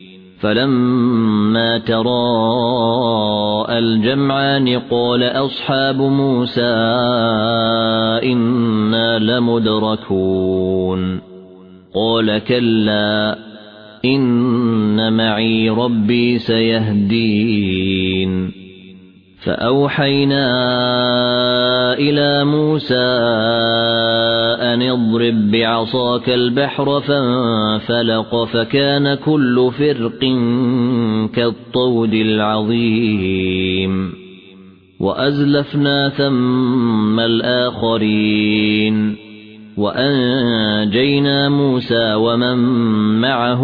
فلما تراءى الجمعان قال أصحاب موسى إنا لمدركون قال كلا إن معي ربي سيهدين فأوحينا إلى موسى أن اضرب بعصاك البحر فانفلق فكان كل فرق كالطود العظيم وأزلفنا ثم الآخرين وأنجينا موسى ومن معه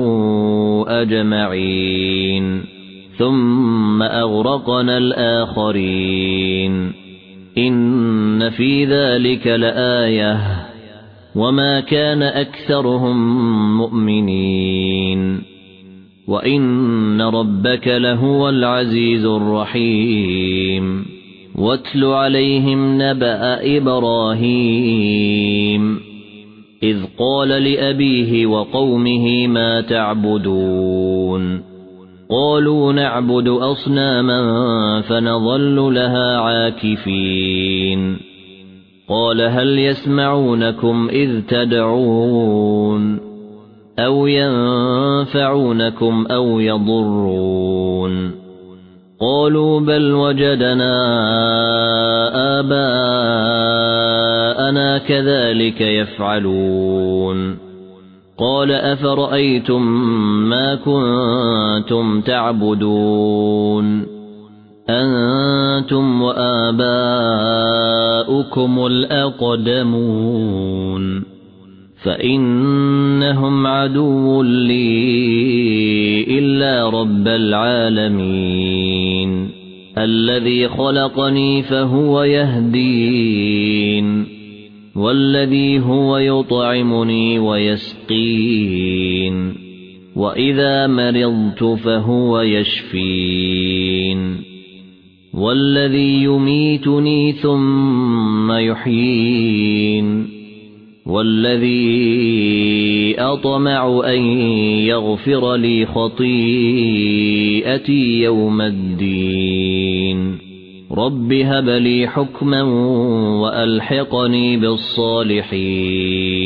أجمعين ثم أغرقنا الآخرين إن في ذلك لآية وما كان أكثرهم مؤمنين وإن ربك لهو العزيز الرحيم واتل عليهم نبأ إبراهيم إذ قال لأبيه وقومه ما تعبدون قالوا نعبد أصناما فنظل لها عاكفين قال هل يسمعونكم إذ تدعون أو ينفعونكم أو يضرون قالوا بل وجدنا آباءنا كذلك يفعلون قال أفرأيتم ما كنتم تعبدون أنتم وآباؤكم الأقدمون فإنهم عدو لي إلا رب العالمين الذي خلقني فهو يهدين والذي هو يطعمني ويسقين وإذا مرضت فهو يشفين والذي يميتني ثم يحيين والذي أطمع أن يغفر لي خطيئتي يوم الدين رب هب لي حكما وألحقني بالصالحين